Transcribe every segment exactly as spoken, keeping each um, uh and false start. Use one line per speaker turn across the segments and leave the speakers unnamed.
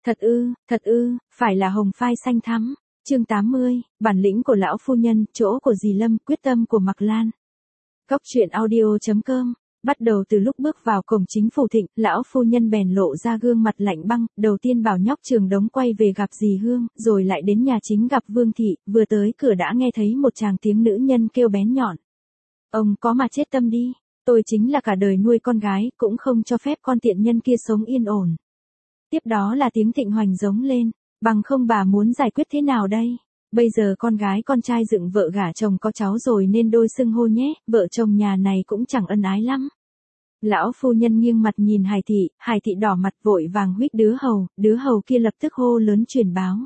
Thật ư, thật ư, phải là hồng phai xanh thắm. Chương tám mươi, bản lĩnh của lão phu nhân, chỗ của dì Lâm, quyết tâm của Mạc Lan. Góc truyện audio chấm com. Bắt đầu từ lúc bước vào cổng chính phủ Thịnh, lão phu nhân bèn lộ ra gương mặt lạnh băng, đầu tiên bảo nhóc Trường Đống quay về gặp dì Hương, rồi lại đến nhà chính gặp Vương Thị, vừa tới cửa đã nghe thấy một tràng tiếng nữ nhân kêu bén nhọn. Ông có mà chết tâm đi, tôi chính là cả đời nuôi con gái, cũng không cho phép con tiện nhân kia sống yên ổn. Tiếp đó là tiếng Thịnh Hoành giống lên, bằng không bà muốn giải quyết thế nào đây? Bây giờ con gái con trai dựng vợ gả chồng có cháu rồi nên đôi xưng hô nhé, vợ chồng nhà này cũng chẳng ân ái lắm. Lão phu nhân nghiêng mặt nhìn Hải Thị, Hải Thị đỏ mặt vội vàng huých đứa hầu, đứa hầu kia lập tức hô lớn truyền báo.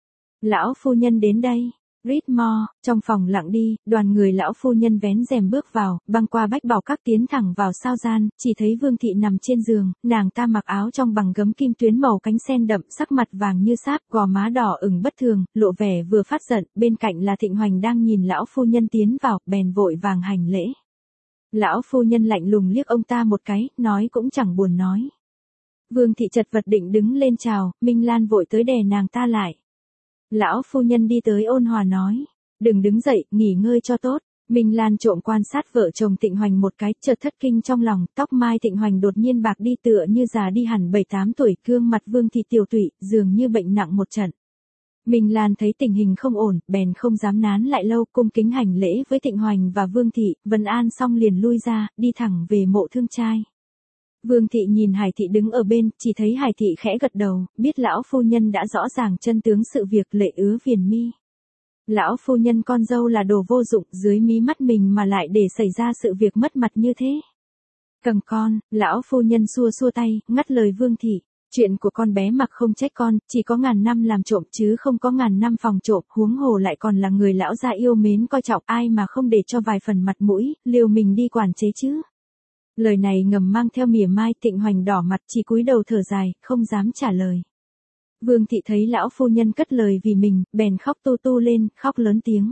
Lão phu nhân đến đây. Rít mo, trong phòng lặng đi, đoàn người lão phu nhân vén rèm bước vào, băng qua bách bảo các tiến thẳng vào sao gian, chỉ thấy Vương Thị nằm trên giường, nàng ta mặc áo trong bằng gấm kim tuyến màu cánh sen đậm, sắc mặt vàng như sáp, gò má đỏ ửng bất thường, lộ vẻ vừa phát giận, bên cạnh là Thịnh Hoành đang nhìn lão phu nhân tiến vào, bèn vội vàng hành lễ. Lão phu nhân lạnh lùng liếc ông ta một cái, nói cũng chẳng buồn nói. Vương Thị chật vật định đứng lên chào, Minh Lan vội tới đè nàng ta lại. Lão phu nhân đi tới ôn hòa nói, đừng đứng dậy, nghỉ ngơi cho tốt. Minh Lan trộm quan sát vợ chồng Thịnh Hoành một cái, chợt thất kinh trong lòng, tóc mai Thịnh Hoành đột nhiên bạc đi tựa như già đi hẳn bảy tám tuổi, gương mặt Vương Thị tiểu tụy, dường như bệnh nặng một trận. Minh Lan thấy tình hình không ổn, bèn không dám nán lại lâu, cung kính hành lễ với Thịnh Hoành và Vương Thị, vân an xong liền lui ra, đi thẳng về mộ thương trai. Vương Thị nhìn Hải Thị đứng ở bên, chỉ thấy Hải Thị khẽ gật đầu, biết lão phu nhân đã rõ ràng chân tướng sự việc, lệ ứa viền mi. Lão phu nhân con dâu là đồ vô dụng, dưới mí mắt mình mà lại để xảy ra sự việc mất mặt như thế. Cầm con, lão phu nhân xua xua tay, ngắt lời Vương Thị. Chuyện của con bé Mặc không trách con, chỉ có ngàn năm làm trộm chứ không có ngàn năm phòng trộm, huống hồ lại còn là người lão gia yêu mến coi trọng, ai mà không để cho vài phần mặt mũi, liều mình đi quản chế chứ. Lời này ngầm mang theo mỉa mai, Thịnh Hoành đỏ mặt chỉ cúi đầu thở dài, không dám trả lời. Vương Thị thấy lão phu nhân cất lời vì mình, bèn khóc tu tu lên, khóc lớn tiếng.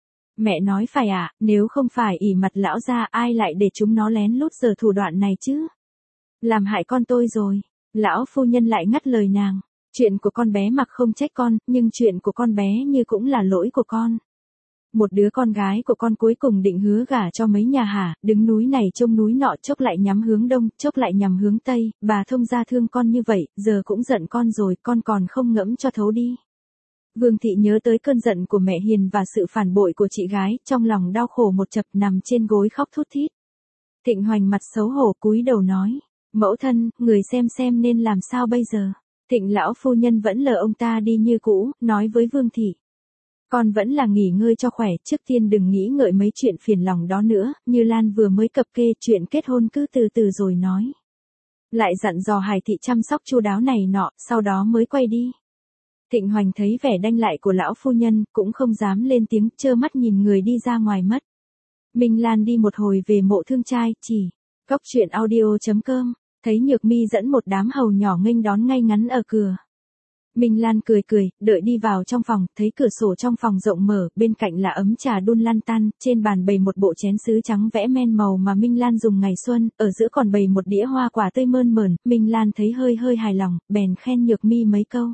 Mẹ nói phải ạ, à, nếu không phải ỷ mặt lão gia ai lại để chúng nó lén lút giở thủ đoạn này chứ? Làm hại con tôi rồi. Lão phu nhân lại ngắt lời nàng. Chuyện của con bé Mặc không trách con, nhưng chuyện của con bé Như cũng là lỗi của con. Một đứa con gái của con cuối cùng định hứa gả cho mấy nhà hả, đứng núi này trông núi nọ, chốc lại nhắm hướng đông, chốc lại nhắm hướng tây, bà thông gia thương con như vậy, giờ cũng giận con rồi, con còn không ngẫm cho thấu đi. Vương Thị nhớ tới cơn giận của mẹ hiền và sự phản bội của chị gái, trong lòng đau khổ một chập, nằm trên gối khóc thút thít. Thịnh Hoành mặt xấu hổ cúi đầu nói, mẫu thân, người xem xem nên làm sao bây giờ. Thịnh lão phu nhân vẫn lờ ông ta đi như cũ, nói với Vương Thị. Con vẫn là nghỉ ngơi cho khỏe, trước tiên đừng nghĩ ngợi mấy chuyện phiền lòng đó nữa, Như Lan vừa mới cập kê chuyện kết hôn cứ từ từ rồi nói. Lại dặn dò Hải Thị chăm sóc chu đáo này nọ, sau đó mới quay đi. Thịnh Hoành thấy vẻ đanh lại của lão phu nhân, cũng không dám lên tiếng, trơ mắt nhìn người đi ra ngoài mất. Minh Lan đi một hồi về mộ thương trai, chỉ. Góc truyện audio chấm com, thấy Nhược Mi dẫn một đám hầu nhỏ nghênh đón ngay ngắn ở cửa. Minh Lan cười cười, đợi đi vào trong phòng, thấy cửa sổ trong phòng rộng mở, bên cạnh là ấm trà đun lan tan, trên bàn bày một bộ chén sứ trắng vẽ men màu mà Minh Lan dùng ngày xuân, ở giữa còn bày một đĩa hoa quả tươi mơn mởn, Minh Lan thấy hơi hơi hài lòng, bèn khen Nhược Mi mấy câu.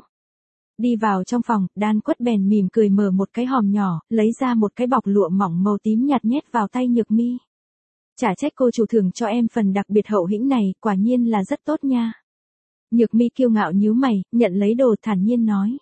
Đi vào trong phòng, Đan Quất bèn mỉm cười mở một cái hòm nhỏ, lấy ra một cái bọc lụa mỏng màu tím nhạt nhét vào tay Nhược Mi. Chả trách cô chủ thưởng cho em phần đặc biệt hậu hĩnh này, quả nhiên là rất tốt nha. Nhược Mi kiêu ngạo nhíu mày, nhận lấy đồ thản nhiên nói.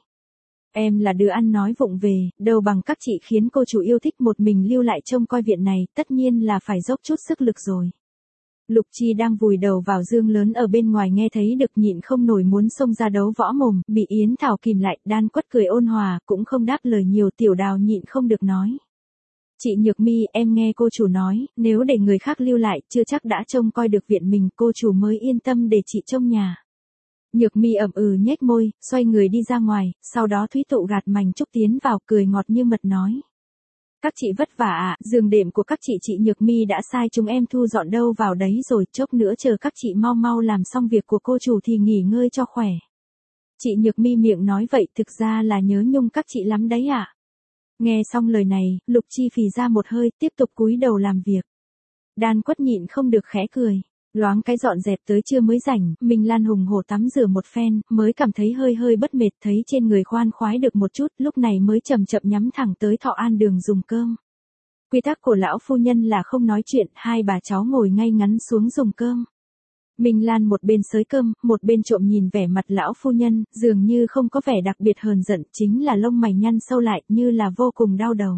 Em là đứa ăn nói vụng về, đâu bằng các chị khiến cô chủ yêu thích một mình lưu lại trông coi viện này, tất nhiên là phải dốc chút sức lực rồi. Lục Chi đang vùi đầu vào giường lớn ở bên ngoài nghe thấy được nhịn không nổi muốn xông ra đấu võ mồm, bị Yến Thảo kìm lại, Đan Quất cười ôn hòa, cũng không đáp lời nhiều, Tiểu Đào nhịn không được nói. Chị Nhược Mi, em nghe cô chủ nói, nếu để người khác lưu lại, chưa chắc đã trông coi được viện mình, cô chủ mới yên tâm để chị trông nhà. Nhược Mi ậm ừ nhếch môi, xoay người đi ra ngoài, sau đó Thúy Tụ gạt mảnh trúc tiến vào, cười ngọt như mật nói. Các chị vất vả ạ, à, giường đệm của các chị chị Nhược Mi đã sai chúng em thu dọn đâu vào đấy rồi, chốc nữa chờ các chị mau mau làm xong việc của cô chủ thì nghỉ ngơi cho khỏe. Chị Nhược Mi miệng nói vậy thực ra là nhớ nhung các chị lắm đấy ạ. À. Nghe xong lời này, Lục Chi phì ra một hơi, tiếp tục cúi đầu làm việc. Đan Quất nhịn không được khẽ cười. Loáng cái dọn dẹp tới trưa mới rảnh, Minh Lan hùng hổ tắm rửa một phen, mới cảm thấy hơi hơi bất mệt, thấy trên người khoan khoái được một chút, lúc này mới chậm chậm nhắm thẳng tới Thọ An đường dùng cơm. Quy tắc của lão phu nhân là không nói chuyện, hai bà cháu ngồi ngay ngắn xuống dùng cơm. Minh Lan một bên xới cơm, một bên trộm nhìn vẻ mặt lão phu nhân, dường như không có vẻ đặc biệt hờn giận, chính là lông mày nhăn sâu lại, như là vô cùng đau đầu.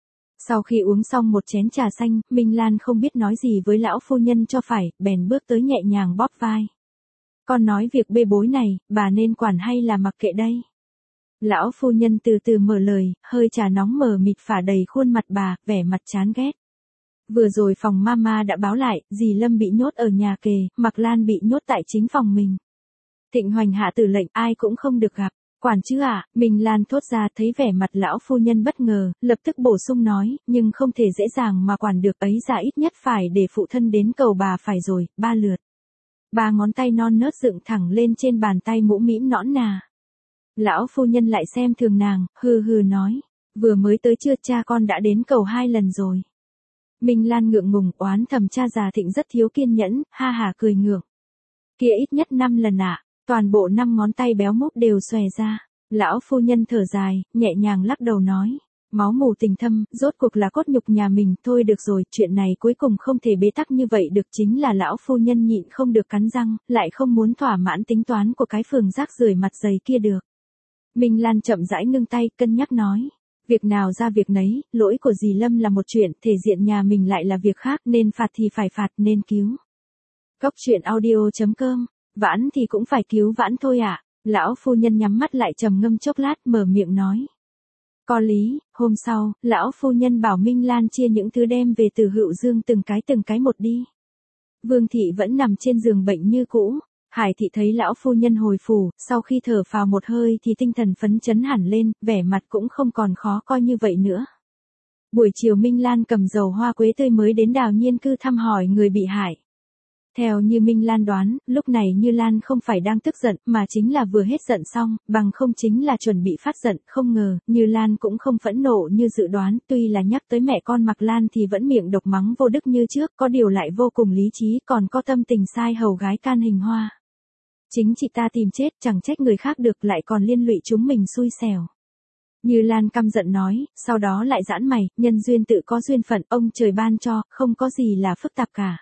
Sau khi uống xong một chén trà xanh, Minh Lan không biết nói gì với lão phu nhân cho phải, bèn bước tới nhẹ nhàng bóp vai. Con nói việc bê bối này, bà nên quản hay là mặc kệ đây? Lão phu nhân từ từ mở lời, hơi trà nóng mờ mịt phả đầy khuôn mặt bà, vẻ mặt chán ghét. Vừa rồi phòng mama đã báo lại, dì Lâm bị nhốt ở nhà kề, Mạc Lan bị nhốt tại chính phòng mình. Thịnh Hoành hạ tử lệnh ai cũng không được gặp. Quản chứ ạ, à? Minh Lan thốt ra thấy vẻ mặt lão phu nhân bất ngờ, lập tức bổ sung nói, nhưng không thể dễ dàng mà quản được ấy ra ít nhất phải để phụ thân đến cầu bà phải rồi, ba lượt. Ba ngón tay non nớt dựng thẳng lên trên bàn tay mũ mĩm nõn nà. Lão phu nhân lại xem thường nàng, hừ hừ nói, vừa mới tới chưa cha con đã đến cầu hai lần rồi. Minh Lan ngượng ngùng oán thầm cha già Thịnh rất thiếu kiên nhẫn, ha hả cười ngượng. Kia ít nhất năm lần ạ. À. Toàn bộ năm ngón tay béo mốc đều xòe ra. Lão phu nhân thở dài, nhẹ nhàng lắc đầu nói. Máu mù tình thâm, rốt cuộc là cốt nhục nhà mình. Thôi được rồi, chuyện này cuối cùng không thể bế tắc như vậy được. Chính là lão phu nhân nhịn không được cắn răng, lại không muốn thỏa mãn tính toán của cái phường rác rưởi mặt dày kia được. Minh Lan chậm rãi ngưng tay, cân nhắc nói. Việc nào ra việc nấy, lỗi của dì Lâm là một chuyện, thể diện nhà mình lại là việc khác, nên phạt thì phải phạt, nên cứu. Cốc truyện audio chấm com. Vãn thì cũng phải cứu vãn thôi ạ. À. Lão phu nhân nhắm mắt lại trầm ngâm chốc lát mở miệng nói. Có lý, hôm sau, lão phu nhân bảo Minh Lan chia những thứ đem về từ Hựu Dương từng cái từng cái một đi. Vương thị vẫn nằm trên giường bệnh như cũ. Hải thị thấy lão phu nhân hồi phủ, sau khi thở phào một hơi thì tinh thần phấn chấn hẳn lên, vẻ mặt cũng không còn khó coi như vậy nữa. Buổi chiều Minh Lan cầm dầu hoa quế tươi mới đến Đào Nhiên cư thăm hỏi người bị hại. Theo như Minh Lan đoán, lúc này Như Lan không phải đang tức giận, mà chính là vừa hết giận xong, bằng không chính là chuẩn bị phát giận, không ngờ, Như Lan cũng không phẫn nộ như dự đoán, tuy là nhắc tới mẹ con Mạc Lan thì vẫn miệng độc mắng vô đức như trước, có điều lại vô cùng lý trí, còn có tâm tình sai hầu gái can hình hoa. Chính chị ta tìm chết, chẳng trách người khác được, lại còn liên lụy chúng mình xui xẻo. Như Lan căm giận nói, sau đó lại giãn mày, nhân duyên tự có duyên phận, ông trời ban cho, không có gì là phức tạp cả.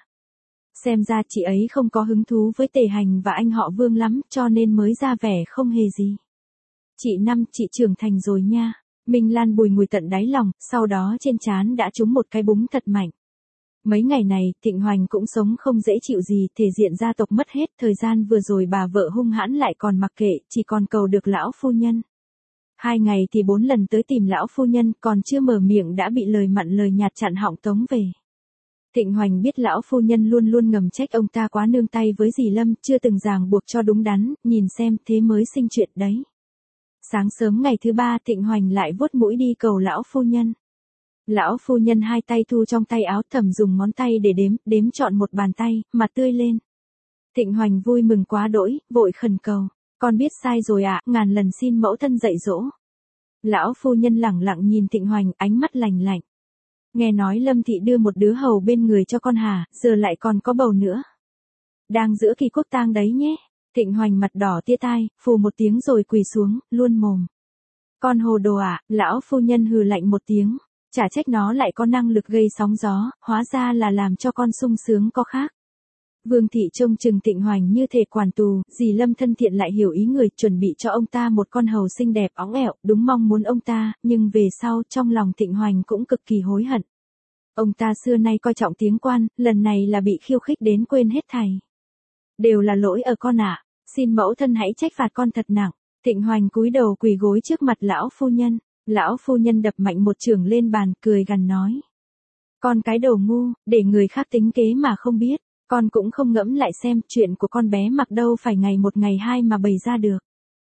Xem ra chị ấy không có hứng thú với Tề Hành và anh họ Vương lắm, cho nên mới ra vẻ không hề gì. Chị Năm, chị trưởng thành rồi nha. Minh Lan bùi ngùi tận đáy lòng, sau đó trên trán đã trúng một cái búng thật mạnh. Mấy ngày này, Thịnh Hoành cũng sống không dễ chịu gì, thể diện gia tộc mất hết, thời gian vừa rồi bà vợ hung hãn lại còn mặc kệ, chỉ còn cầu được lão phu nhân. Hai ngày thì bốn lần tới tìm lão phu nhân, còn chưa mở miệng đã bị lời mặn lời nhạt chặn họng tống về. Thịnh Hoành biết lão phu nhân luôn luôn ngầm trách ông ta quá nương tay với dì Lâm, chưa từng ràng buộc cho đúng đắn, nhìn xem thế mới sinh chuyện đấy. Sáng sớm ngày thứ ba Thịnh Hoành lại vuốt mũi đi cầu lão phu nhân. Lão phu nhân hai tay thu trong tay áo thầm dùng ngón tay để đếm, đếm trọn một bàn tay, mặt tươi lên. Thịnh Hoành vui mừng quá đỗi, vội khẩn cầu. Con biết sai rồi ạ, à, ngàn lần xin mẫu thân dạy dỗ. Lão phu nhân lẳng lặng nhìn Thịnh Hoành, ánh mắt lạnh lạnh. Nghe nói Lâm thị đưa một đứa hầu bên người cho con hả, giờ lại còn có bầu nữa. Đang giữa kỳ quốc tang đấy nhé. Thịnh Hoành mặt đỏ tia tai, phù một tiếng rồi quỳ xuống, luôn mồm. Con hồ đồ ạ, à, lão phu nhân hừ lạnh một tiếng. Chả trách nó lại có năng lực gây sóng gió, hóa ra là làm cho con sung sướng có khác. Vương thị trông chừng Thịnh Hoành như thể quản tù, dì Lâm thân thiện lại hiểu ý người, chuẩn bị cho ông ta một con hầu xinh đẹp óng ẻo, đúng mong muốn ông ta, nhưng về sau trong lòng Thịnh Hoành cũng cực kỳ hối hận. Ông ta xưa nay coi trọng tiếng quan, lần này là bị khiêu khích đến quên hết thảy. Đều là lỗi ở con ạ, à. Xin mẫu thân hãy trách phạt con thật nặng. Thịnh Hoành cúi đầu quỳ gối trước mặt lão phu nhân. Lão phu nhân đập mạnh một chưởng lên bàn, cười gằn nói. Con cái đồ ngu, để người khác tính kế mà không biết, con cũng không ngẫm lại xem chuyện của con bé Mặc đâu phải ngày một ngày hai mà bày ra được.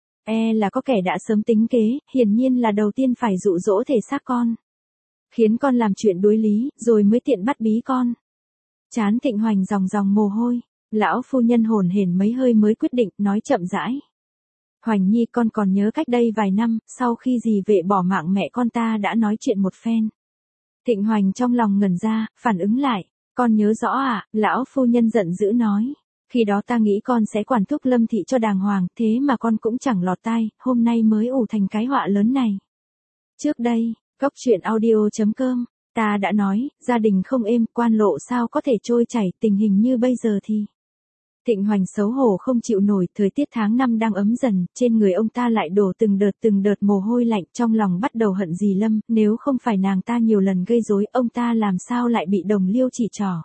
E là có kẻ đã sớm tính kế, hiển nhiên là đầu tiên phải dụ dỗ thể xác con. Khiến con làm chuyện đối lý, rồi mới tiện bắt bí con. Chán Thịnh Hoành dòng dòng mồ hôi, lão phu nhân hổn hển mấy hơi mới quyết định, nói chậm rãi. Hoành Nhi, con còn nhớ cách đây vài năm, sau khi dì vệ bỏ mạng mẹ con ta đã nói chuyện một phen. Thịnh Hoành trong lòng ngẩn ra, phản ứng lại. Con nhớ rõ ạ, lão phu nhân giận dữ nói. Khi đó ta nghĩ con sẽ quản thúc Lâm thị cho đàng hoàng, thế mà con cũng chẳng lọt tai, hôm nay mới ủ thành cái họa lớn này. Trước đây, Cóc truyện audio.com, ta đã nói, gia đình không êm, quan lộ sao có thể trôi chảy, tình hình như bây giờ thì. Thịnh Hoành xấu hổ không chịu nổi, thời tiết tháng năm đang ấm dần, trên người ông ta lại đổ từng đợt từng đợt mồ hôi lạnh, trong lòng bắt đầu hận dì Lâm, nếu không phải nàng ta nhiều lần gây rối, ông ta làm sao lại bị đồng liêu chỉ trỏ.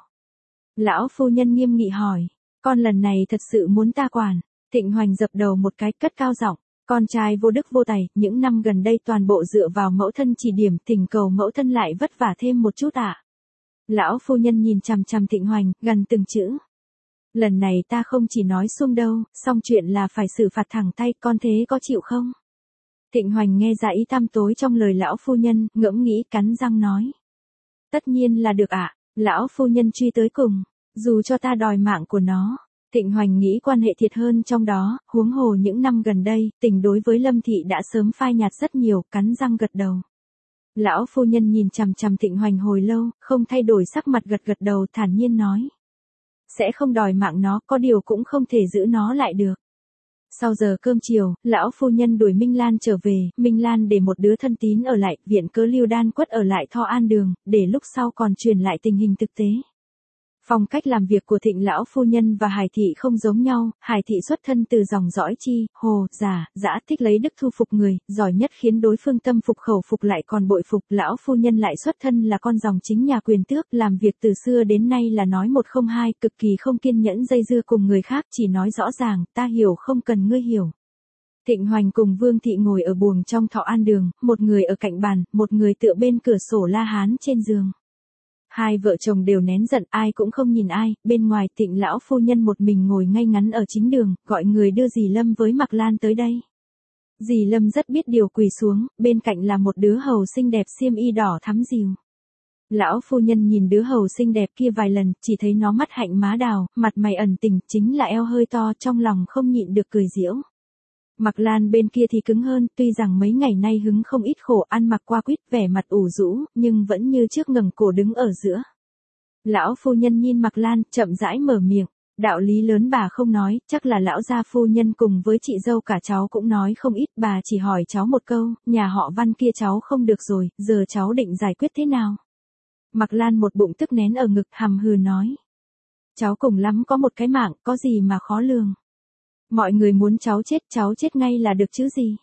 Lão phu nhân nghiêm nghị hỏi, con lần này thật sự muốn ta quản? Thịnh Hoành dập đầu một cái, cất cao giọng, con trai vô đức vô tài, những năm gần đây toàn bộ dựa vào mẫu thân chỉ điểm, thỉnh cầu mẫu thân lại vất vả thêm một chút ạ. À? Lão phu nhân nhìn chằm chằm Thịnh Hoành, gần từng chữ. Lần này ta không chỉ nói xung đâu, xong chuyện là phải xử phạt thẳng tay, con thế có chịu không? Thịnh Hoành nghe ra ý tăm tối trong lời lão phu nhân, ngẫm nghĩ cắn răng nói. Tất nhiên là được ạ, à? Lão phu nhân truy tới cùng, dù cho ta đòi mạng của nó. Thịnh Hoành nghĩ quan hệ thiệt hơn trong đó, huống hồ những năm gần đây, tình đối với Lâm thị đã sớm phai nhạt rất nhiều, cắn răng gật đầu. Lão phu nhân nhìn chằm chằm Thịnh Hoành hồi lâu, không thay đổi sắc mặt, gật gật đầu, thản nhiên nói. Sẽ không đòi mạng nó, có điều cũng không thể giữ nó lại được. Sau giờ cơm chiều, lão phu nhân đuổi Minh Lan trở về, Minh Lan để một đứa thân tín ở lại, viện cớ Lưu Đan Quất ở lại Tho An Đường, để lúc sau còn truyền lại tình hình thực tế. Phong cách làm việc của Thịnh lão phu nhân và Hải thị không giống nhau, Hải thị xuất thân từ dòng dõi Chi, Hồ, Giả, Dã, thích lấy đức thu phục người, giỏi nhất khiến đối phương tâm phục khẩu phục lại còn bội phục, lão phu nhân lại xuất thân là con dòng chính nhà quyền tước, làm việc từ xưa đến nay là nói một không hai, cực kỳ không kiên nhẫn dây dưa cùng người khác, chỉ nói rõ ràng, ta hiểu không cần ngươi hiểu. Thịnh Hoành cùng Vương thị ngồi ở buồng trong Thọ An Đường, một người ở cạnh bàn, một người tựa bên cửa sổ la hán trên giường. Hai vợ chồng đều nén giận, ai cũng không nhìn ai, bên ngoài Thịnh lão phu nhân một mình ngồi ngay ngắn ở chính đường, gọi người đưa dì Lâm với Mạc Lan tới đây. Dì Lâm rất biết điều, quỳ xuống, bên cạnh là một đứa hầu xinh đẹp xiêm y đỏ thắm dịu. Lão phu nhân nhìn đứa hầu xinh đẹp kia vài lần, chỉ thấy nó mắt hạnh má đào, mặt mày ẩn tình, chính là eo hơi to, trong lòng không nhịn được cười giễu. Mạc Lan bên kia thì cứng hơn, tuy rằng mấy ngày nay hứng không ít khổ, ăn mặc qua quýt, vẻ mặt ủ rũ, nhưng vẫn như trước ngẩng cổ đứng ở giữa. Lão phu nhân nhìn Mạc Lan, chậm rãi mở miệng, đạo lý lớn bà không nói, chắc là lão gia phu nhân cùng với chị dâu cả cháu cũng nói không ít, bà chỉ hỏi cháu một câu, nhà họ Văn kia cháu không được rồi, giờ cháu định giải quyết thế nào? Mạc Lan một bụng tức nén ở ngực, hầm hừ nói. Cháu cùng lắm có một cái mạng, có gì mà khó lường. Mọi người muốn cháu chết, cháu chết ngay là được chứ gì.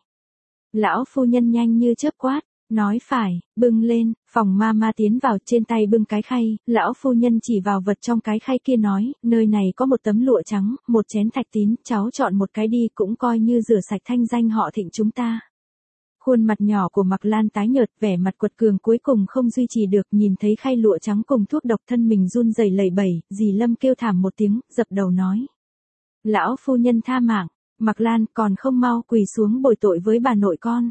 Lão phu nhân nhanh như chớp quát, nói phải, bưng lên, phòng ma ma tiến vào, trên tay bưng cái khay, lão phu nhân chỉ vào vật trong cái khay kia nói, nơi này có một tấm lụa trắng, một chén thạch tín, cháu chọn một cái đi, cũng coi như rửa sạch thanh danh họ Thịnh chúng ta. Khuôn mặt nhỏ của Mạc Lan tái nhợt, vẻ mặt quật cường cuối cùng không duy trì được, nhìn thấy khay lụa trắng cùng thuốc độc thân mình run rẩy lẩy bẩy, dì Lâm kêu thảm một tiếng, dập đầu nói. Lão phu nhân tha mạng, Mạc Lan còn không mau quỳ xuống bồi tội với bà nội con.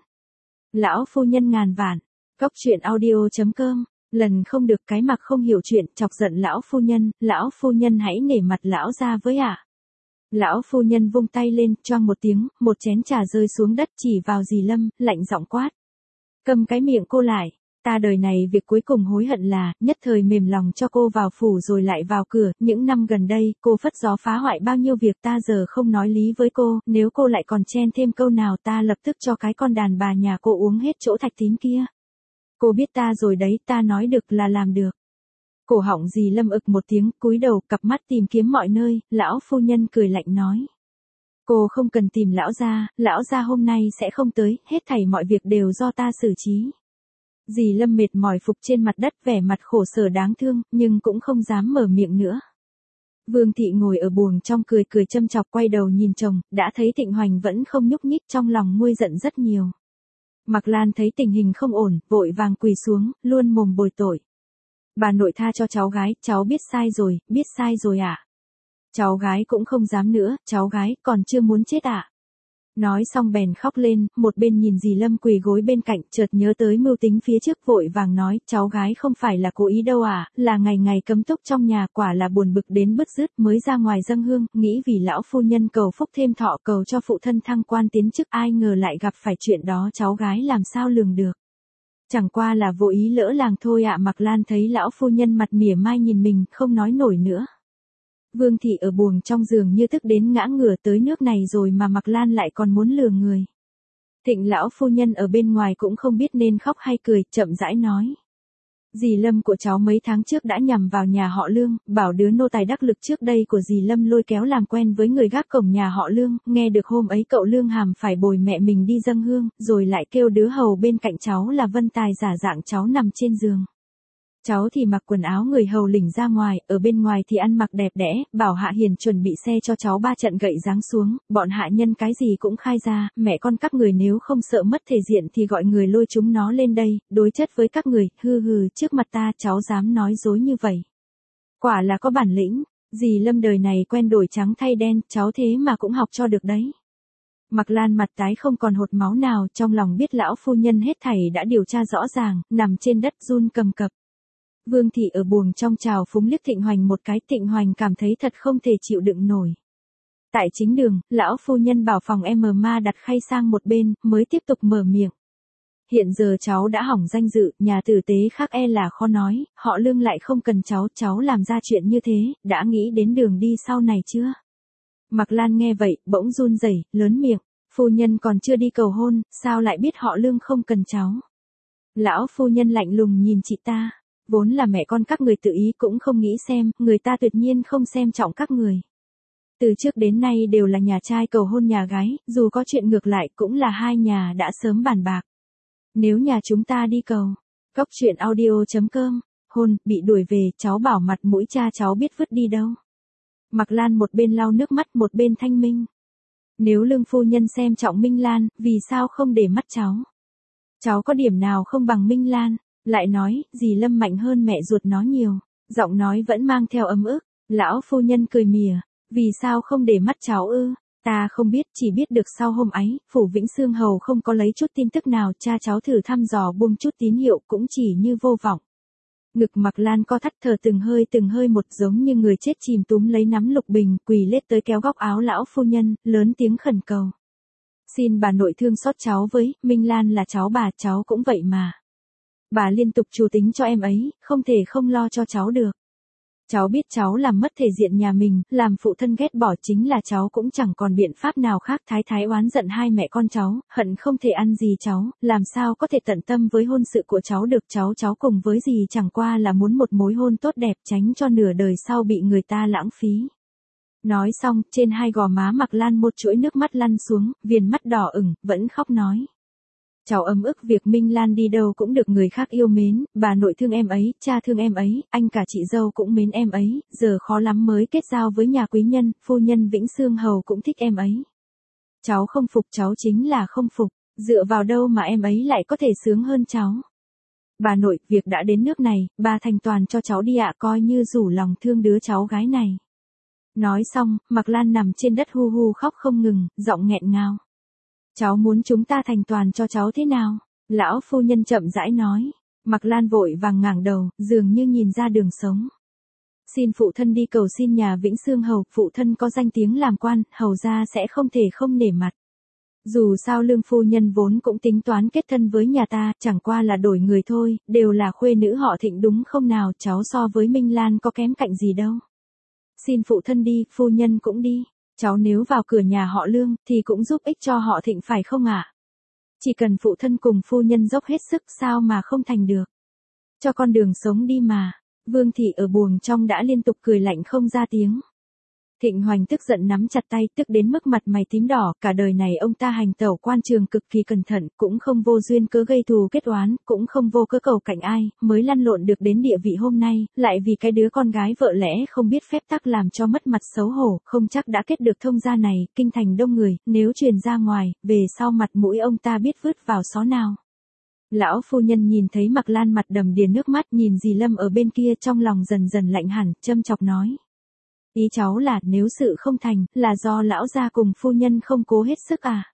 Lão phu nhân ngàn vạn, Cóc truyện audio.com, lần không được cái Mạc không hiểu chuyện, chọc giận lão phu nhân, lão phu nhân hãy nể mặt lão ra với ạ. À. Lão phu nhân vung tay lên, choang một tiếng, một chén trà rơi xuống đất chỉ vào dì Lâm, lạnh giọng quát. Cầm cái miệng cô lại. Ta đời này việc cuối cùng hối hận là, nhất thời mềm lòng cho cô vào phủ rồi lại vào cửa, những năm gần đây, cô phất gió phá hoại bao nhiêu việc ta giờ không nói lý với cô, nếu cô lại còn chen thêm câu nào ta lập tức cho cái con đàn bà nhà cô uống hết chỗ thạch tín kia. Cô biết ta rồi đấy, ta nói được là làm được. Cổ họng dì Lâm ực một tiếng, cúi đầu, cặp mắt tìm kiếm mọi nơi, lão phu nhân cười lạnh nói. Cô không cần tìm lão gia, lão gia hôm nay sẽ không tới, hết thảy mọi việc đều do ta xử trí. Dì Lâm mệt mỏi phục trên mặt đất, vẻ mặt khổ sở đáng thương, nhưng cũng không dám mở miệng nữa. Vương thị ngồi ở buồng trong cười cười châm chọc, quay đầu nhìn chồng, đã thấy Thịnh Hoành vẫn không nhúc nhích, trong lòng nguôi giận rất nhiều. Mạc Lan thấy tình hình không ổn, vội vàng quỳ xuống, luôn mồm bồi tội. Bà nội tha cho cháu gái, cháu biết sai rồi, biết sai rồi ạ. À? Cháu gái cũng không dám nữa, cháu gái còn chưa muốn chết ạ. À? Nói xong bèn khóc lên, một bên nhìn dì Lâm quỳ gối bên cạnh, chợt nhớ tới mưu tính phía trước, vội vàng nói, cháu gái không phải là cố ý đâu à, là ngày ngày cấm túc trong nhà, quả là buồn bực đến bứt rứt, mới ra ngoài dâng hương, nghĩ vì lão phu nhân cầu phúc thêm thọ, cầu cho phụ thân thăng quan tiến chức, ai ngờ lại gặp phải chuyện đó, cháu gái làm sao lường được. Chẳng qua là vô ý lỡ làng thôi ạ. Mạc Lan thấy lão phu nhân mặt mỉa mai nhìn mình, không nói nổi nữa. Vương thị ở buồng trong giường như tức đến ngã ngửa, tới nước này rồi mà Mạc Lan lại còn muốn lừa người. Thịnh lão phu nhân ở bên ngoài cũng không biết nên khóc hay cười, chậm rãi nói. Dì Lâm của cháu mấy tháng trước đã nhằm vào nhà họ Lương, bảo đứa nô tài đắc lực trước đây của dì Lâm lôi kéo làm quen với người gác cổng nhà họ Lương, nghe được hôm ấy cậu Lương Hàm phải bồi mẹ mình đi dâng hương, rồi lại kêu đứa hầu bên cạnh cháu là Vân Tài giả dạng cháu nằm trên giường. Cháu thì mặc quần áo người hầu lỉnh ra ngoài, ở bên ngoài thì ăn mặc đẹp đẽ, bảo Hạ Hiền chuẩn bị xe cho cháu ba trận gậy giáng xuống, bọn hạ nhân cái gì cũng khai ra, mẹ con các người nếu không sợ mất thể diện thì gọi người lôi chúng nó lên đây, đối chất với các người, hư hừ, trước mặt ta cháu dám nói dối như vậy. Quả là có bản lĩnh, dì Lâm đời này quen đổi trắng thay đen, cháu thế mà cũng học cho được đấy. Mạc Lan mặt tái không còn hột máu nào, trong lòng biết lão phu nhân hết thảy đã điều tra rõ ràng, nằm trên đất run cầm cập. Vương thị ở buồng trong chào phúng liếc Thịnh Hoành một cái, Thịnh Hoành cảm thấy thật không thể chịu đựng nổi. Tại chính đường, lão phu nhân bảo phòng em ma đặt khay sang một bên, mới tiếp tục mở miệng. Hiện giờ cháu đã hỏng danh dự, nhà tử tế khác e là khó nói, họ Lương lại không cần cháu, cháu làm ra chuyện như thế, đã nghĩ đến đường đi sau này chưa? Mạc Lan nghe vậy, bỗng run rẩy, lớn miệng, phu nhân còn chưa đi cầu hôn, sao lại biết họ Lương không cần cháu? Lão phu nhân lạnh lùng nhìn chị ta. Vốn là mẹ con các người tự ý cũng không nghĩ xem, người ta tuyệt nhiên không xem trọng các người. Từ trước đến nay đều là nhà trai cầu hôn nhà gái, dù có chuyện ngược lại cũng là hai nhà đã sớm bàn bạc. Nếu nhà chúng ta đi cầu, Cóc truyện audio chấm com, hôn, bị đuổi về, cháu bảo mặt mũi cha cháu biết vứt đi đâu. Mạc Lan một bên lau nước mắt một bên thanh minh. Nếu Lương phu nhân xem trọng Minh Lan, vì sao không để mắt cháu? Cháu có điểm nào không bằng Minh Lan? Lại nói, dì Lâm mạnh hơn mẹ ruột nó nhiều, giọng nói vẫn mang theo ấm ức, lão phu nhân cười mỉa, vì sao không để mắt cháu ư, ta không biết, chỉ biết được sau hôm ấy, Phủ Vĩnh Xương Hầu không có lấy chút tin tức nào, cha cháu thử thăm dò buông chút tín hiệu cũng chỉ như vô vọng. Ngực Mạc Lan co thắt thở từng hơi từng hơi một giống như người chết chìm túm lấy nắm lục bình, quỳ lết tới kéo góc áo lão phu nhân, lớn tiếng khẩn cầu. Xin bà nội thương xót cháu với, Minh Lan là cháu bà, cháu cũng vậy mà. Bà liên tục chủ tính cho em ấy, không thể không lo cho cháu được. Cháu biết cháu làm mất thể diện nhà mình, làm phụ thân ghét bỏ chính là cháu cũng chẳng còn biện pháp nào khác. Thái thái oán giận hai mẹ con cháu, hận không thể ăn gì cháu, làm sao có thể tận tâm với hôn sự của cháu được. Cháu cháu cùng với gì chẳng qua là muốn một mối hôn tốt đẹp, tránh cho nửa đời sau bị người ta lãng phí. Nói xong, trên hai gò má Mạc Lan một chuỗi nước mắt lăn xuống, viền mắt đỏ ửng, vẫn khóc nói. Cháu ấm ức việc Minh Lan đi đâu cũng được người khác yêu mến, bà nội thương em ấy, cha thương em ấy, anh cả chị dâu cũng mến em ấy, giờ khó lắm mới kết giao với nhà quý nhân, phu nhân Vĩnh Xương Hầu cũng thích em ấy. Cháu không phục, cháu chính là không phục, dựa vào đâu mà em ấy lại có thể sướng hơn cháu. Bà nội, việc đã đến nước này, bà thành toàn cho cháu đi ạ, coi như rủ lòng thương đứa cháu gái này. Nói xong, Mạc Lan nằm trên đất hu hu khóc không ngừng, giọng nghẹn ngào. Cháu muốn chúng ta thành toàn cho cháu thế nào? Lão phu nhân chậm rãi nói. Mạc Lan vội vàng ngẩng đầu, dường như nhìn ra đường sống. Xin phụ thân đi cầu xin nhà Vĩnh Xương Hầu, phụ thân có danh tiếng làm quan, hầu ra sẽ không thể không nể mặt. Dù sao Lương phu nhân vốn cũng tính toán kết thân với nhà ta, chẳng qua là đổi người thôi, đều là khuê nữ họ Thịnh đúng không nào, cháu so với Minh Lan có kém cạnh gì đâu. Xin phụ thân đi, phu nhân cũng đi. Cháu nếu vào cửa nhà họ Lương, thì cũng giúp ích cho họ Thịnh phải không ạ? À? Chỉ cần phụ thân cùng phu nhân dốc hết sức sao mà không thành được. Cho con đường sống đi mà. Vương thị ở buồng trong đã liên tục cười lạnh không ra tiếng. Thịnh Hoành tức giận nắm chặt tay, tức đến mức mặt mày tím đỏ, cả đời này ông ta hành tẩu quan trường cực kỳ cẩn thận, cũng không vô duyên cớ gây thù kết oán, cũng không vô cớ cầu cạnh ai, mới lăn lộn được đến địa vị hôm nay, lại vì cái đứa con gái vợ lẽ không biết phép tắc làm cho mất mặt xấu hổ, không chắc đã kết được thông gia này, kinh thành đông người, nếu truyền ra ngoài, về sau mặt mũi ông ta biết vứt vào xó nào. Lão phu nhân nhìn thấy Mạc Lan mặt đầm đìa nước mắt, nhìn dì Lâm ở bên kia trong lòng dần dần lạnh hẳn, châm chọc nói. Ý cháu là nếu sự không thành, là do lão gia cùng phu nhân không cố hết sức à?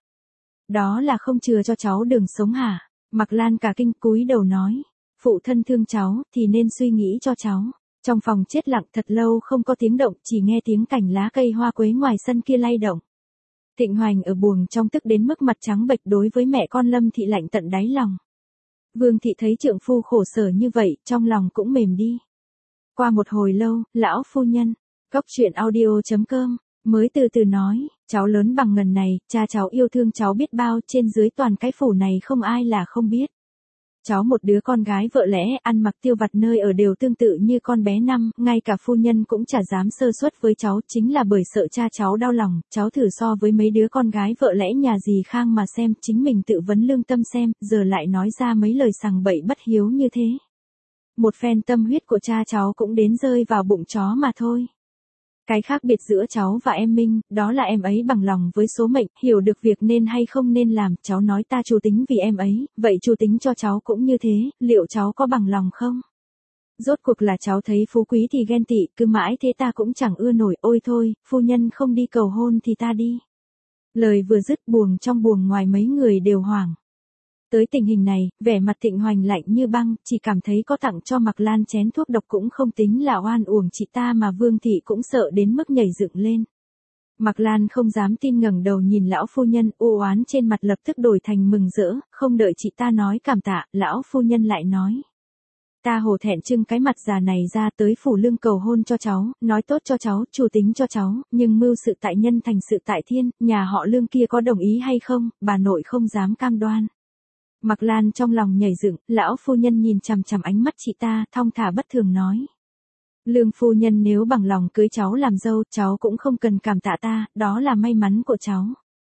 Đó là không chừa cho cháu đường sống hả? Mạc Lan cả kinh cúi đầu nói. Phụ thân thương cháu, thì nên suy nghĩ cho cháu. Trong phòng chết lặng thật lâu không có tiếng động, chỉ nghe tiếng cành lá cây hoa quế ngoài sân kia lay động. Thịnh Hoành ở buồng trong tức đến mức mặt trắng bệch, đối với mẹ con Lâm Thị lạnh tận đáy lòng. Vương thị thấy trượng phu khổ sở như vậy, trong lòng cũng mềm đi. Qua một hồi lâu, lão phu nhân, cốc truyện audio chấm com, mới từ từ nói, cháu lớn bằng ngần này, cha cháu yêu thương cháu biết bao, trên dưới toàn cái phủ này không ai là không biết. Cháu một đứa con gái vợ lẽ, ăn mặc tiêu vặt nơi ở đều tương tự như con bé năm, ngay cả phu nhân cũng chả dám sơ suất với cháu, chính là bởi sợ cha cháu đau lòng, cháu thử so với mấy đứa con gái vợ lẽ nhà dì Khang mà xem, chính mình tự vấn lương tâm xem, giờ lại nói ra mấy lời sằng bậy bất hiếu như thế. Một phen tâm huyết của cha cháu cũng đến rơi vào bụng chó mà thôi. Cái khác biệt giữa cháu và em Minh, đó là em ấy bằng lòng với số mệnh, hiểu được việc nên hay không nên làm, cháu nói ta chủ tính vì em ấy, vậy chủ tính cho cháu cũng như thế, liệu cháu có bằng lòng không? Rốt cuộc là cháu thấy phú quý thì ghen tị, cứ mãi thế ta cũng chẳng ưa nổi, ôi thôi, phu nhân không đi cầu hôn thì ta đi. Lời vừa dứt buồng trong buồng ngoài mấy người đều hoảng. Tới tình hình này, vẻ mặt Thịnh Hoành lạnh như băng, chỉ cảm thấy có tặng cho Mạc Lan chén thuốc độc cũng không tính là oan uổng chị ta mà Vương thị cũng sợ đến mức nhảy dựng lên. Mạc Lan không dám tin ngẩng đầu nhìn lão phu nhân, u oán trên mặt lập tức đổi thành mừng rỡ, không đợi chị ta nói cảm tạ, lão phu nhân lại nói. Ta hổ thẹn trưng cái mặt già này ra tới phủ lương cầu hôn cho cháu, nói tốt cho cháu, chủ tính cho cháu, nhưng mưu sự tại nhân thành sự tại thiên, nhà họ Lương kia có đồng ý hay không, bà nội không dám cam đoan. Mạc Lan trong lòng nhảy dựng, lão phu nhân nhìn chằm chằm ánh mắt chị ta, thong thả bất thường nói. Lương phu nhân nếu bằng lòng cưới cháu làm dâu, cháu cũng không cần cảm tạ ta, đó là may mắn của cháu.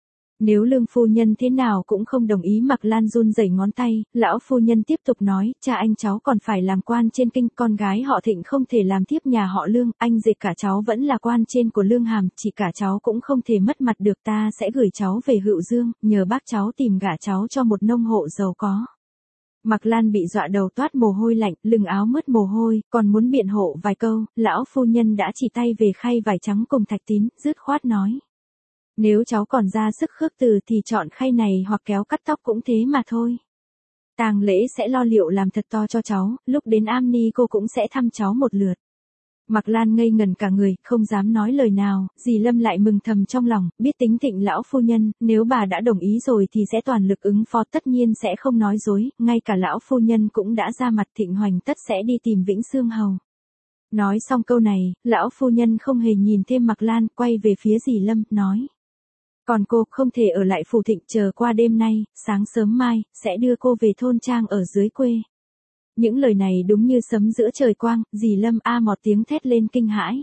Nếu lương phu nhân thế nào cũng không đồng ý, Mạc Lan run rẩy ngón tay, lão phu nhân tiếp tục nói, cha anh cháu còn phải làm quan trên kinh, con gái họ Thịnh không thể làm tiếp nhà họ Lương, anh dệt cả cháu vẫn là quan trên của Lương Hàm, chỉ cả cháu cũng không thể mất mặt được, ta sẽ gửi cháu về Hựu Dương, nhờ bác cháu tìm gả cháu cho một nông hộ giàu có. Mạc Lan bị dọa đầu toát mồ hôi lạnh, lưng áo mướt mồ hôi, còn muốn biện hộ vài câu, lão phu nhân đã chỉ tay về khay vải trắng cùng thạch tín, dứt khoát nói. Nếu cháu còn ra sức khước từ thì chọn khay này hoặc kéo cắt tóc cũng thế mà thôi. Tang lễ sẽ lo liệu làm thật to cho cháu, lúc đến am ni cô cũng sẽ thăm cháu một lượt. Mạc Lan ngây ngần cả người, không dám nói lời nào, dì Lâm lại mừng thầm trong lòng, biết tính Thịnh lão phu nhân, nếu bà đã đồng ý rồi thì sẽ toàn lực ứng phó, tất nhiên sẽ không nói dối, ngay cả lão phu nhân cũng đã ra mặt, Thịnh Hoành tất sẽ đi tìm Vĩnh Xương Hầu. Nói xong câu này, lão phu nhân không hề nhìn thêm Mạc Lan, quay về phía dì Lâm, nói. Còn cô không thể ở lại phủ Thịnh, chờ qua đêm nay, sáng sớm mai, sẽ đưa cô về thôn trang ở dưới quê. Những lời này đúng như sấm giữa trời quang, dì Lâm a một tiếng thét lên kinh hãi.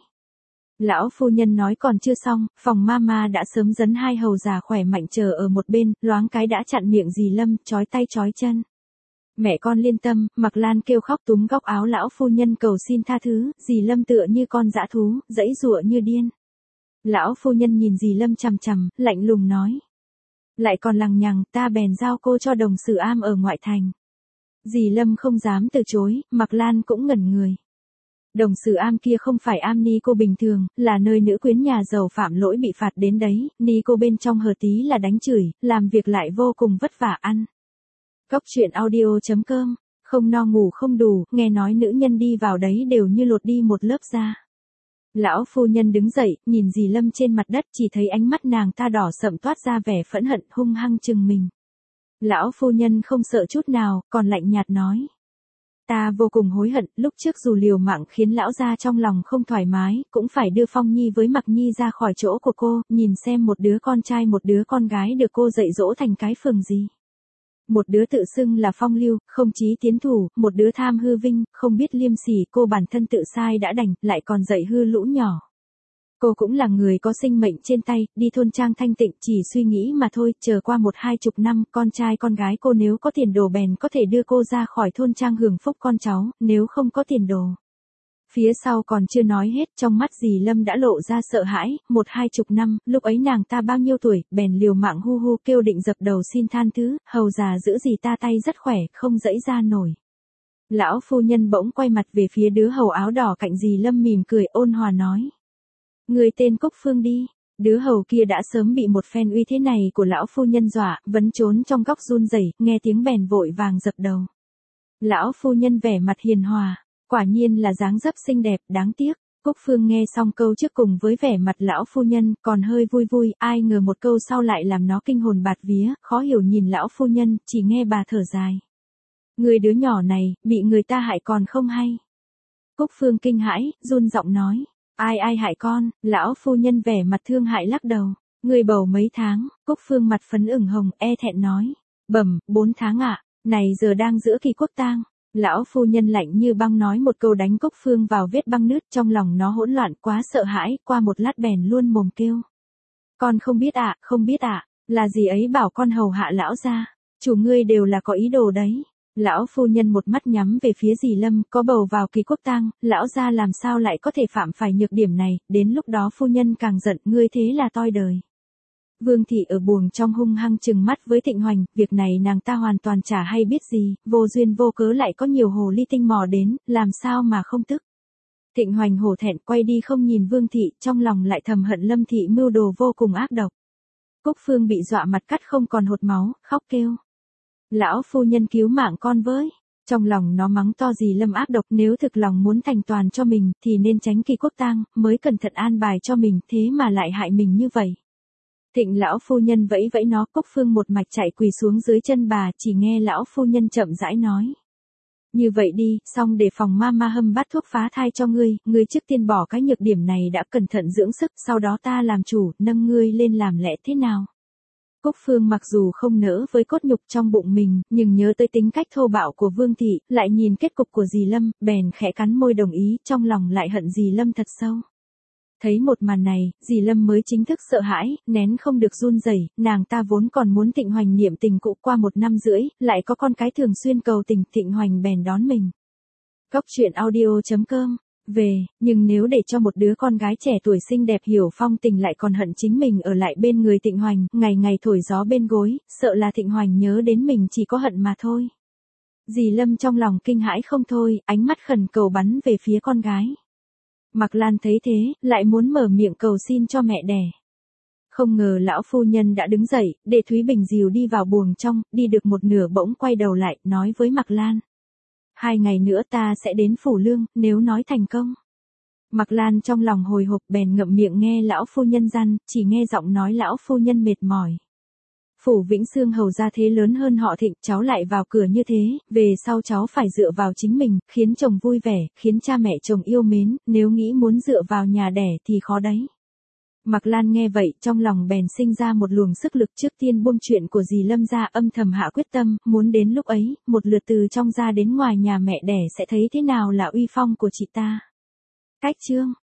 Lão phu nhân nói còn chưa xong, phòng mama đã sớm dẫn hai hầu già khỏe mạnh chờ ở một bên, loáng cái đã chặn miệng dì Lâm, chói tay chói chân. Mẹ con liên tâm, Mạc Lan kêu khóc túm góc áo lão phu nhân cầu xin tha thứ, dì Lâm tựa như con dã thú, giãy giụa như điên. Lão phu nhân nhìn dì Lâm chằm chằm, lạnh lùng nói. Lại còn lằng nhằng, ta bèn giao cô cho đồng sử am ở ngoại thành. Dì Lâm không dám từ chối, Mạc Lan cũng ngẩn người. Đồng sử am kia không phải am ni cô bình thường, là nơi nữ quyến nhà giàu phạm lỗi bị phạt đến đấy, ni cô bên trong hờ tí là đánh chửi, làm việc lại vô cùng vất vả ăn. Cốc truyện audio chấm com, không no ngủ không đủ, nghe nói nữ nhân đi vào đấy đều như lột đi một lớp da. Lão phu nhân đứng dậy, nhìn dì Lâm trên mặt đất, chỉ thấy ánh mắt nàng ta đỏ sậm toát ra vẻ phẫn hận, hung hăng chừng mình. Lão phu nhân không sợ chút nào, còn lạnh nhạt nói. Ta vô cùng hối hận, lúc trước dù liều mạng khiến lão gia trong lòng không thoải mái, cũng phải đưa Phong Nhi với Mặc Nhi ra khỏi chỗ của cô, nhìn xem một đứa con trai một đứa con gái được cô dạy dỗ thành cái phường gì. Một đứa tự xưng là phong lưu, không chí tiến thủ, một đứa tham hư vinh, không biết liêm sỉ, cô bản thân tự sai đã đành, lại còn dạy hư lũ nhỏ. Cô cũng là người có sinh mệnh trên tay, đi thôn trang thanh tịnh, chỉ suy nghĩ mà thôi, chờ qua một hai chục năm, con trai con gái cô nếu có tiền đồ bèn có thể đưa cô ra khỏi thôn trang hưởng phúc con cháu, nếu không có tiền đồ. Phía sau còn chưa nói hết, trong mắt dì Lâm đã lộ ra sợ hãi, một hai chục năm, lúc ấy nàng ta bao nhiêu tuổi, bèn liều mạng hu hu kêu định dập đầu xin than thứ, hầu già giữ dì ta tay rất khỏe, không dẫy ra nổi. Lão phu nhân bỗng quay mặt về phía đứa hầu áo đỏ cạnh dì Lâm mỉm cười ôn hòa nói. Người tên Cúc Phương đi. Đứa hầu kia đã sớm bị một phen uy thế này của lão phu nhân dọa, vẫn trốn trong góc run rẩy, nghe tiếng bèn vội vàng dập đầu. Lão phu nhân vẻ mặt hiền hòa, quả nhiên là dáng dấp xinh đẹp, đáng tiếc. Cúc Phương nghe xong câu trước cùng với vẻ mặt lão phu nhân, còn hơi vui vui, ai ngờ một câu sau lại làm nó kinh hồn bạt vía, khó hiểu nhìn lão phu nhân, chỉ nghe bà thở dài. Người đứa nhỏ này, bị người ta hại còn không hay. Cúc Phương kinh hãi, run giọng nói. Ai ai hại con, lão phu nhân vẻ mặt thương hại lắc đầu. Người bầu mấy tháng, Cúc Phương mặt phấn ửng hồng, e thẹn nói. Bẩm, bốn tháng ạ, này giờ đang giữa kỳ quốc tang. Lão phu nhân lạnh như băng nói một câu đánh Cúc Phương vào vết băng nứt, trong lòng nó hỗn loạn quá sợ hãi, qua một lát bèn luôn mồm kêu. Con không biết ạ, không biết ạ, là gì ấy bảo con hầu hạ lão gia, chủ ngươi đều là có ý đồ đấy. Lão phu nhân một mắt nhắm về phía dì Lâm, có bầu vào kỳ quốc tang, lão gia làm sao lại có thể phạm phải nhược điểm này, đến lúc đó phu nhân càng giận, ngươi thế là toi đời. Vương thị ở buồng trong hung hăng trừng mắt với Thịnh Hoành, việc này nàng ta hoàn toàn chả hay biết gì, vô duyên vô cớ lại có nhiều hồ ly tinh mò đến, làm sao mà không tức. Thịnh Hoành hổ thẹn quay đi không nhìn Vương thị, trong lòng lại thầm hận Lâm thị mưu đồ vô cùng ác độc. Cúc Phương bị dọa mặt cắt không còn hột máu, khóc kêu. Lão phu nhân cứu mạng con với. Trong lòng nó mắng to dì Lâm ác độc, nếu thực lòng muốn thành toàn cho mình, thì nên tránh kỳ quốc tang, mới cẩn thận an bài cho mình, thế mà lại hại mình như vậy. Thịnh lão phu nhân vẫy vẫy nó, Cúc Phương một mạch chạy quỳ xuống dưới chân bà, chỉ nghe lão phu nhân chậm rãi nói. Như vậy đi, xong để phòng ma ma hâm bát thuốc phá thai cho ngươi, ngươi trước tiên bỏ cái nhược điểm này đã, cẩn thận dưỡng sức, sau đó ta làm chủ, nâng ngươi lên làm lẽ thế nào. Cúc Phương mặc dù không nỡ với cốt nhục trong bụng mình, nhưng nhớ tới tính cách thô bạo của Vương thị, lại nhìn kết cục của dì Lâm, bèn khẽ cắn môi đồng ý, trong lòng lại hận dì Lâm thật sâu. Thấy một màn này, dì Lâm mới chính thức sợ hãi, nén không được run rẩy, nàng ta vốn còn muốn Thịnh Hoành niệm tình cũ qua một năm rưỡi, lại có con cái thường xuyên cầu tình, Thịnh Hoành bèn đón mình. Cóc truyện audio chấm com về, nhưng nếu để cho một đứa con gái trẻ tuổi xinh đẹp hiểu phong tình lại còn hận chính mình ở lại bên người Thịnh Hoành, ngày ngày thổi gió bên gối, sợ là Thịnh Hoành nhớ đến mình chỉ có hận mà thôi. Dì Lâm trong lòng kinh hãi không thôi, ánh mắt khẩn cầu bắn về phía con gái. Mạc Lan thấy thế, lại muốn mở miệng cầu xin cho mẹ đẻ. Không ngờ lão phu nhân đã đứng dậy, để Thúy Bình dìu đi vào buồng trong, đi được một nửa bỗng quay đầu lại, nói với Mạc Lan. Hai ngày nữa ta sẽ đến Phủ Lương, nếu nói thành công. Mạc Lan trong lòng hồi hộp bèn ngậm miệng nghe lão phu nhân răn, chỉ nghe giọng nói lão phu nhân mệt mỏi. Phủ Vĩnh Xương hầu gia thế lớn hơn họ Thịnh, cháu lại vào cửa như thế, về sau cháu phải dựa vào chính mình, khiến chồng vui vẻ, khiến cha mẹ chồng yêu mến, nếu nghĩ muốn dựa vào nhà đẻ thì khó đấy. Mạc Lan nghe vậy, trong lòng bèn sinh ra một luồng sức lực, trước tiên buông chuyện của dì Lâm ra, âm thầm hạ quyết tâm, muốn đến lúc ấy, một lượt từ trong ra đến ngoài nhà mẹ đẻ sẽ thấy thế nào là uy phong của chị ta. Cách chương